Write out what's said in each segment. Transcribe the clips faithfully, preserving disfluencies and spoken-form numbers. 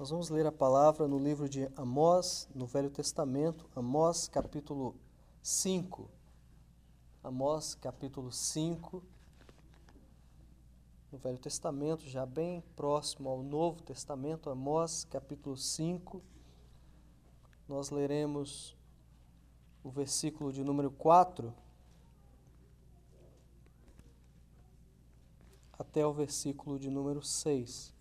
Nós vamos ler a palavra no livro de Amós, no Velho Testamento, Amós capítulo cinco. Amós capítulo cinco, no Velho Testamento, já bem próximo ao Novo Testamento, Amós capítulo cinco. Nós leremos o versículo de número quatro até o versículo de número seis.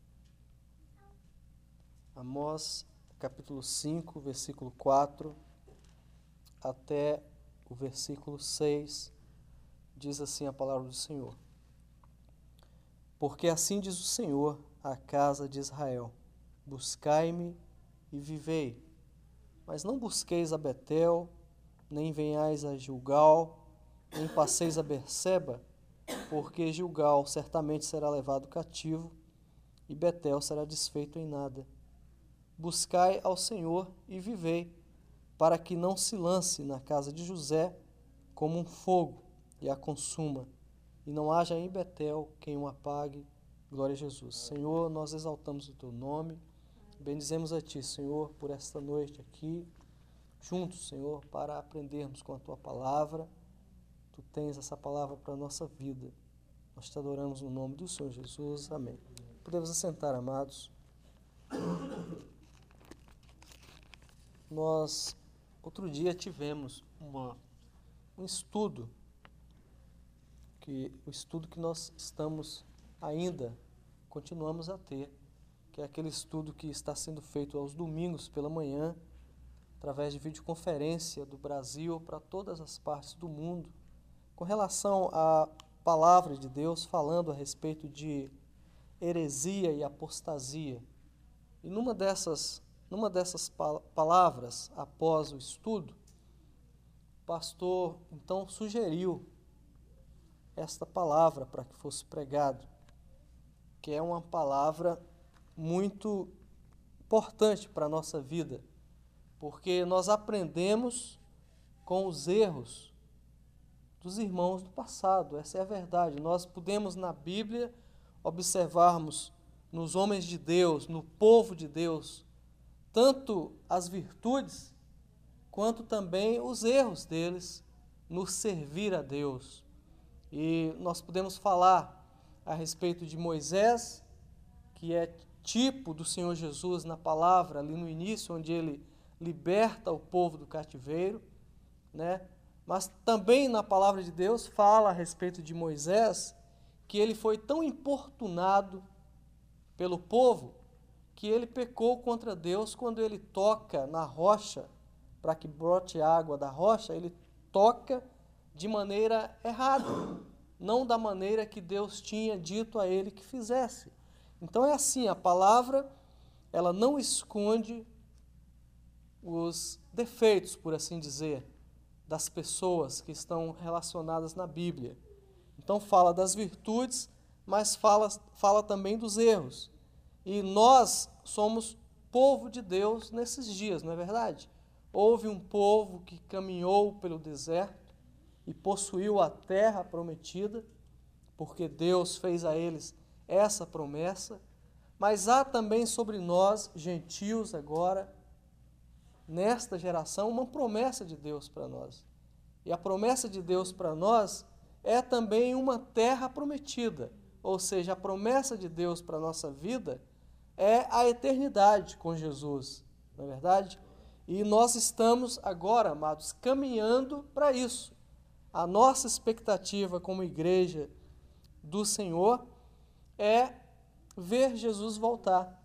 Amós, capítulo cinco, versículo quatro, até o versículo seis, diz assim a palavra do Senhor. Porque assim diz o Senhor à casa de Israel: buscai-me e vivei, mas não busqueis a Betel, nem venhais a Gilgal, nem passeis a Berseba, porque Gilgal certamente será levado cativo, e Betel será desfeito em nada. Buscai ao Senhor e vivei, para que não se lance na casa de José como um fogo e a consuma, e não haja em Betel quem o apague. Glória a Jesus. Senhor, nós exaltamos o Teu nome, bendizemos a Ti, Senhor, por esta noite aqui, juntos, Senhor, para aprendermos com a Tua palavra. Tu tens essa palavra para a nossa vida. Nós Te adoramos no nome do Senhor Jesus. Amém. Podemos assentar, amados. Nós, outro dia, tivemos uma, um estudo, que, o estudo que nós estamos ainda, continuamos a ter, que é aquele estudo que está sendo feito aos domingos pela manhã, através de videoconferência do Brasil para todas as partes do mundo, com relação à palavra de Deus, falando a respeito de heresia e apostasia. E numa dessas Numa dessas palavras, após o estudo, o pastor então sugeriu esta palavra para que fosse pregado, que é uma palavra muito importante para a nossa vida, porque nós aprendemos com os erros dos irmãos do passado. Essa é a verdade. Nós podemos, na Bíblia, observarmos nos homens de Deus, no povo de Deus, tanto as virtudes, quanto também os erros deles no servir a Deus. E nós podemos falar a respeito de Moisés, que é tipo do Senhor Jesus na palavra, ali no início, onde ele liberta o povo do cativeiro, né? Mas também na palavra de Deus fala a respeito de Moisés, que ele foi tão importunado pelo povo, que ele pecou contra Deus quando ele toca na rocha, para que brote água da rocha, ele toca de maneira errada, não da maneira que Deus tinha dito a ele que fizesse. Então é assim, a palavra, ela não esconde os defeitos, por assim dizer, das pessoas que estão relacionadas na Bíblia. Então fala das virtudes, mas fala, fala também dos erros. E nós somos povo de Deus nesses dias, não é verdade? Houve um povo que caminhou pelo deserto e possuiu a terra prometida, porque Deus fez a eles essa promessa, mas há também sobre nós, gentios agora, nesta geração, uma promessa de Deus para nós. E a promessa de Deus para nós é também uma terra prometida, ou seja, a promessa de Deus para a nossa vida é a eternidade com Jesus, não é verdade? E nós estamos agora, amados, caminhando para isso. A nossa expectativa como igreja do Senhor é ver Jesus voltar,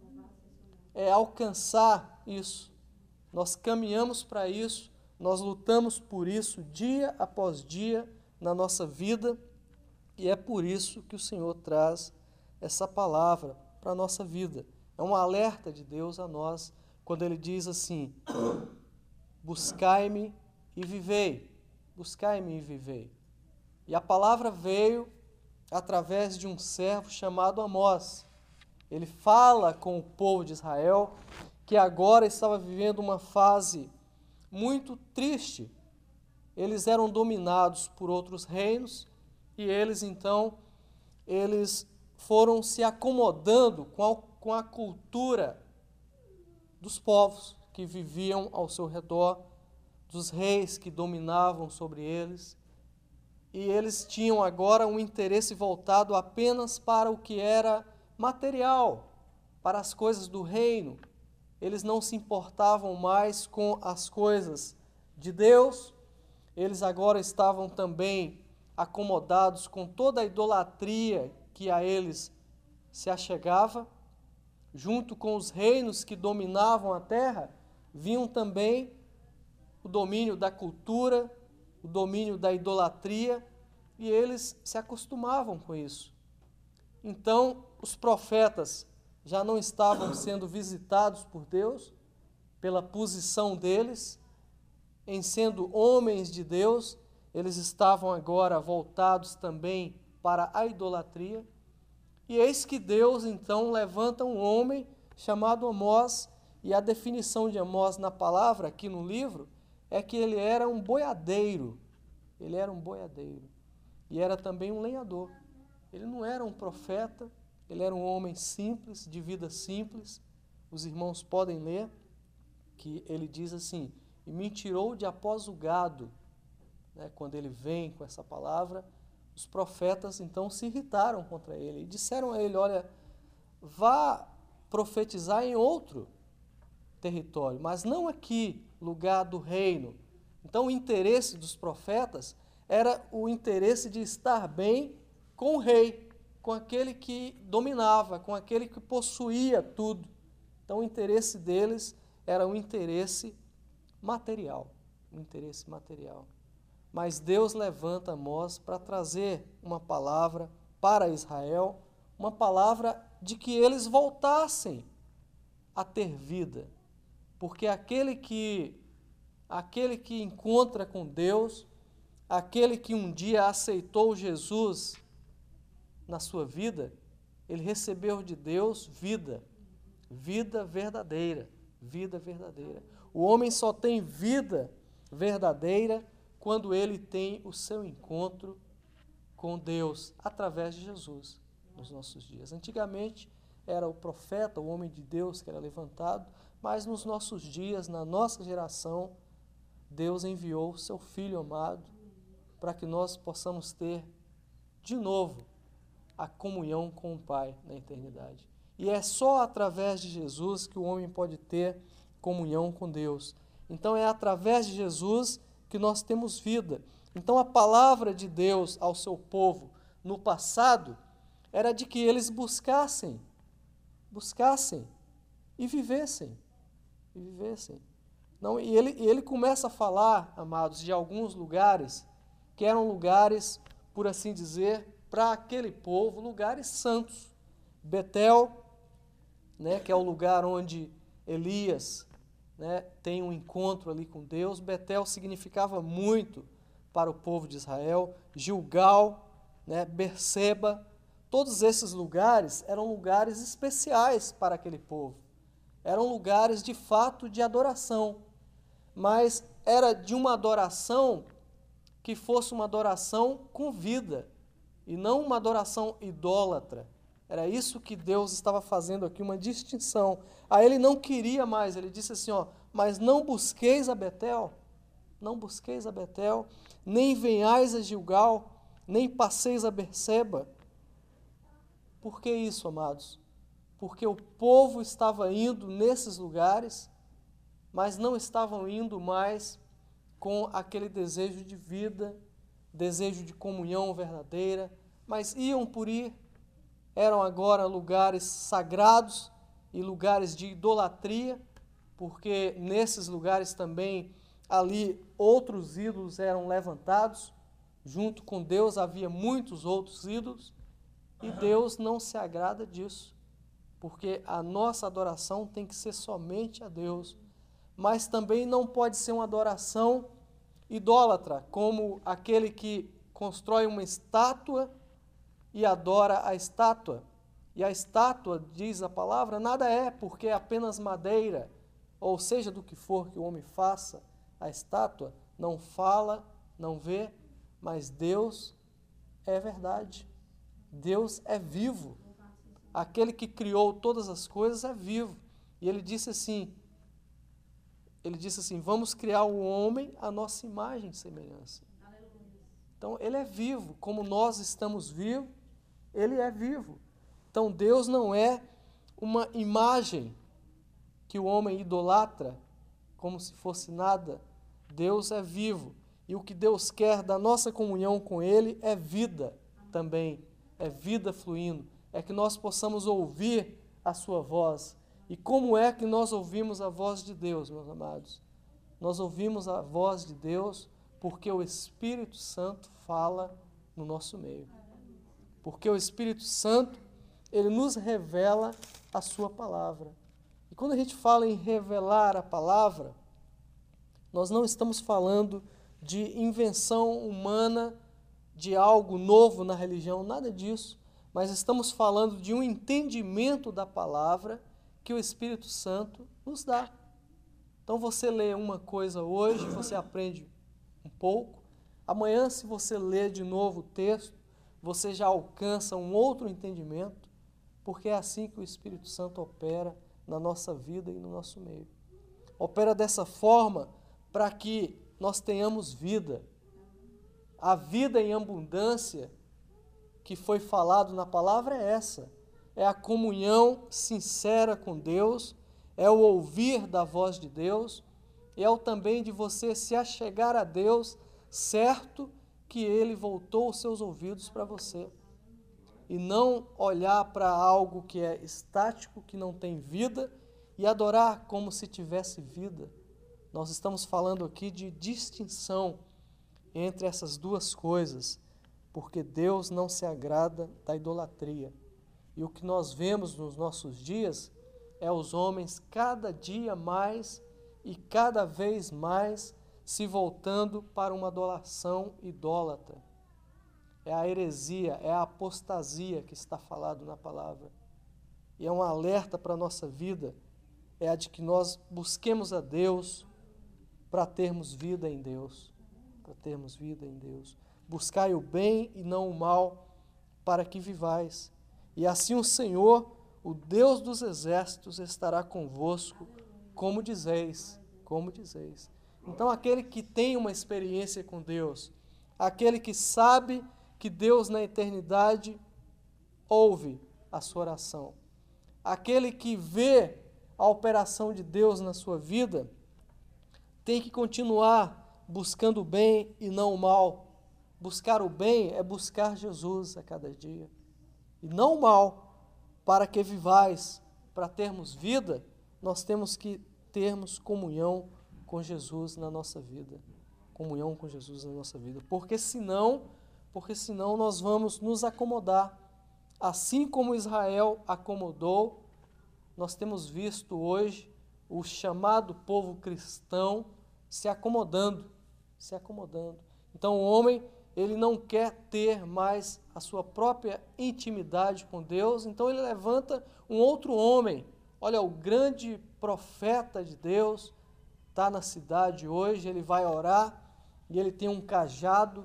é alcançar isso. Nós caminhamos para isso, nós lutamos por isso dia após dia na nossa vida, e é por isso que o Senhor traz essa palavra para a nossa vida. É um alerta de Deus a nós, quando Ele diz assim: buscai-me e vivei, buscai-me e vivei. E a palavra veio através de um servo chamado Amós. Ele fala com o povo de Israel, que agora estava vivendo uma fase muito triste. Eles eram dominados por outros reinos, e eles então, eles foram se acomodando com com a cultura dos povos que viviam ao seu redor, dos reis que dominavam sobre eles, e eles tinham agora um interesse voltado apenas para o que era material, para as coisas do reino. Eles não se importavam mais com as coisas de Deus, eles agora estavam também acomodados com toda a idolatria que a eles se achegava. Junto com os reinos que dominavam a terra, vinham também o domínio da cultura, o domínio da idolatria, e eles se acostumavam com isso. Então, os profetas já não estavam sendo visitados por Deus, pela posição deles, em sendo homens de Deus, eles estavam agora voltados também para a idolatria. E eis que Deus, então, levanta um homem chamado Amós, e a definição de Amós na palavra, aqui no livro, é que ele era um boiadeiro. Ele era um boiadeiro. E era também um lenhador. Ele não era um profeta, ele era um homem simples, de vida simples. Os irmãos podem ler que ele diz assim: e me tirou de após o gado. Né, quando ele vem com essa palavra, os profetas então se irritaram contra ele e disseram a ele: olha, vá profetizar em outro território, mas não aqui, lugar do reino. Então o interesse dos profetas era o interesse de estar bem com o rei, com aquele que dominava, com aquele que possuía tudo. Então o interesse deles era um interesse material, um interesse material. Mas Deus levanta Amós para trazer uma palavra para Israel, uma palavra de que eles voltassem a ter vida. Porque aquele que, aquele que encontra com Deus, aquele que um dia aceitou Jesus na sua vida, ele recebeu de Deus vida, vida verdadeira, vida verdadeira. O homem só tem vida verdadeira quando ele tem o seu encontro com Deus, através de Jesus, nos nossos dias. Antigamente era o profeta, o homem de Deus que era levantado, mas nos nossos dias, na nossa geração, Deus enviou o seu Filho amado para que nós possamos ter de novo a comunhão com o Pai na eternidade. E é só através de Jesus que o homem pode ter comunhão com Deus. Então é através de Jesus que nós temos vida. Então a palavra de Deus ao seu povo no passado era de que eles buscassem, buscassem e vivessem, e vivessem. Não, e ele, e ele começa a falar, amados, de alguns lugares que eram lugares, por assim dizer, para aquele povo, lugares santos. Betel, né, que é o lugar onde Elias, né, tem um encontro ali com Deus. Betel significava muito para o povo de Israel. Gilgal, né, Berseba, todos esses lugares eram lugares especiais para aquele povo. Eram lugares de fato de adoração, mas era de uma adoração que fosse uma adoração com vida, e não uma adoração idólatra. Era isso que Deus estava fazendo aqui, uma distinção. Aí ele não queria mais, ele disse assim, ó, mas não busqueis a Betel, não busqueis a Betel, nem venhais a Gilgal, nem passeis a Berseba. Por que isso, amados? Porque o povo estava indo nesses lugares, mas não estavam indo mais com aquele desejo de vida, desejo de comunhão verdadeira, mas iam por ir. Eram agora lugares sagrados e lugares de idolatria, porque nesses lugares também, ali, outros ídolos eram levantados. Junto com Deus havia muitos outros ídolos, e Deus não se agrada disso, porque a nossa adoração tem que ser somente a Deus, mas também não pode ser uma adoração idólatra, como aquele que constrói uma estátua e adora a estátua. E a estátua, diz a palavra, nada é, porque é apenas madeira, ou seja, do que for que o homem faça, a estátua não fala, não vê, mas Deus é verdade. Deus é vivo. aquele que criou todas as coisas é vivo. E ele disse assim, ele disse assim, vamos criar o homem à nossa imagem e semelhança. Então, ele é vivo, como nós estamos vivos, ele é vivo. Então, Deus não é uma imagem que o homem idolatra, como se fosse nada. Deus é vivo. E o que Deus quer da nossa comunhão com Ele é vida também, é vida fluindo, é que nós possamos ouvir a sua voz. E como é que nós ouvimos a voz de Deus, meus amados? Nós ouvimos a voz de Deus porque o Espírito Santo fala no nosso meio. Porque o Espírito Santo, ele nos revela a sua palavra. E quando a gente fala em revelar a palavra, nós não estamos falando de invenção humana, de algo novo na religião, nada disso, mas estamos falando de um entendimento da palavra que o Espírito Santo nos dá. Então você lê uma coisa hoje, você aprende um pouco, amanhã se você ler de novo o texto, você já alcança um outro entendimento, porque é assim que o Espírito Santo opera na nossa vida e no nosso meio. Opera dessa forma para que nós tenhamos vida. A vida em abundância que foi falado na palavra é essa. É a comunhão sincera com Deus, é o ouvir da voz de Deus, e é o também de você se achegar a Deus, certo que Ele voltou os seus ouvidos para você. E não olhar para algo que é estático, que não tem vida, e adorar como se tivesse vida. Nós estamos falando aqui de distinção entre essas duas coisas, porque Deus não se agrada da idolatria. E o que nós vemos nos nossos dias é os homens cada dia mais e cada vez mais se voltando para uma adoração idólatra. É a heresia, é a apostasia que está falado na palavra. E é um alerta para a nossa vida, é a de que nós busquemos a Deus para termos vida em Deus, para termos vida em Deus. Buscai o bem e não o mal, para que vivais. E assim o Senhor, o Deus dos exércitos, estará convosco, como dizeis, como dizeis. Então aquele que tem uma experiência com Deus, aquele que sabe que Deus na eternidade ouve a sua oração, aquele que vê a operação de Deus na sua vida, tem que continuar buscando o bem e não o mal. Buscar o bem é buscar Jesus a cada dia, e não o mal, para que vivais. Para termos vida, nós temos que termos comunhão com Jesus na nossa vida, comunhão com Jesus na nossa vida, porque senão, porque senão nós vamos nos acomodar, assim como Israel acomodou. Nós temos visto hoje o chamado povo cristão se acomodando, se acomodando. Então o homem, ele não quer ter mais a sua própria intimidade com Deus, então ele levanta um outro homem. Olha, o grande profeta de Deus está na cidade hoje, ele vai orar e ele tem um cajado,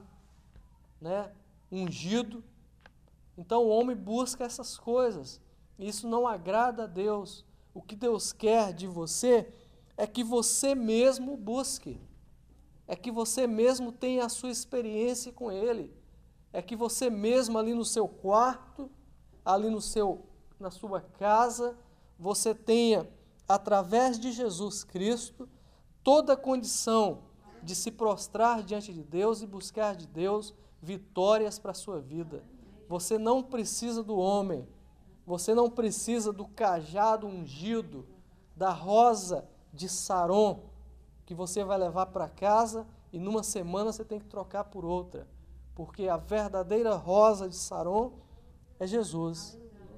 né, ungido. Então o homem busca essas coisas. Isso não agrada a Deus. O que Deus quer de você é que você mesmo busque. É que você mesmo tenha a sua experiência com Ele. É que você mesmo ali no seu quarto, ali no seu, na sua casa, você tenha, através de Jesus Cristo, toda a condição de se prostrar diante de Deus e buscar de Deus vitórias para a sua vida. Você não precisa do homem. Você não precisa do cajado ungido, da rosa de Saron, que você vai levar para casa e numa semana você tem que trocar por outra. Porque a verdadeira rosa de Saron é Jesus.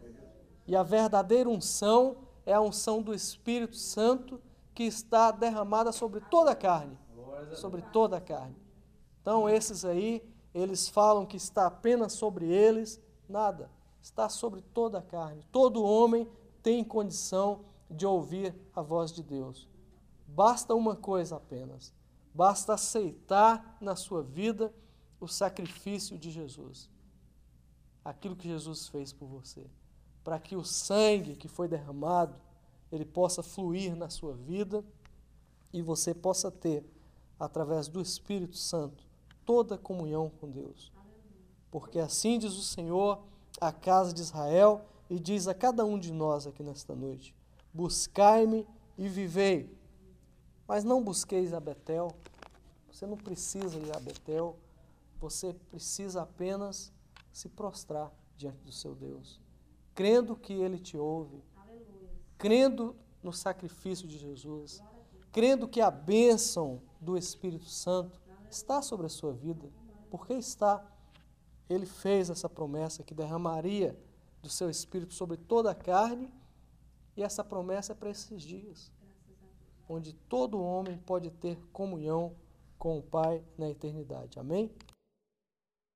E a verdadeira unção é a unção do Espírito Santo que está derramada sobre toda a carne. Sobre toda a carne. Então esses aí, eles falam que está apenas sobre eles, nada. Está sobre toda a carne. Todo homem tem condição de ouvir a voz de Deus. Basta uma coisa apenas. Basta aceitar na sua vida o sacrifício de Jesus. Aquilo que Jesus fez por você. para que o sangue que foi derramado, ele possa fluir na sua vida e você possa ter, através do Espírito Santo, toda a comunhão com Deus. Porque assim diz o Senhor à casa de Israel e diz a cada um de nós aqui nesta noite: buscai-me e vivei. Mas não busqueis a Betel. Você não precisa ir a Betel. Você precisa apenas se prostrar diante do seu Deus, crendo que Ele te ouve, aleluia, crendo no sacrifício de Jesus, crendo que a bênção do Espírito Santo está sobre a sua vida, porque está. Ele fez essa promessa que derramaria do seu Espírito sobre toda a carne, e essa promessa é para esses dias, onde todo homem pode ter comunhão com o Pai na eternidade. Amém?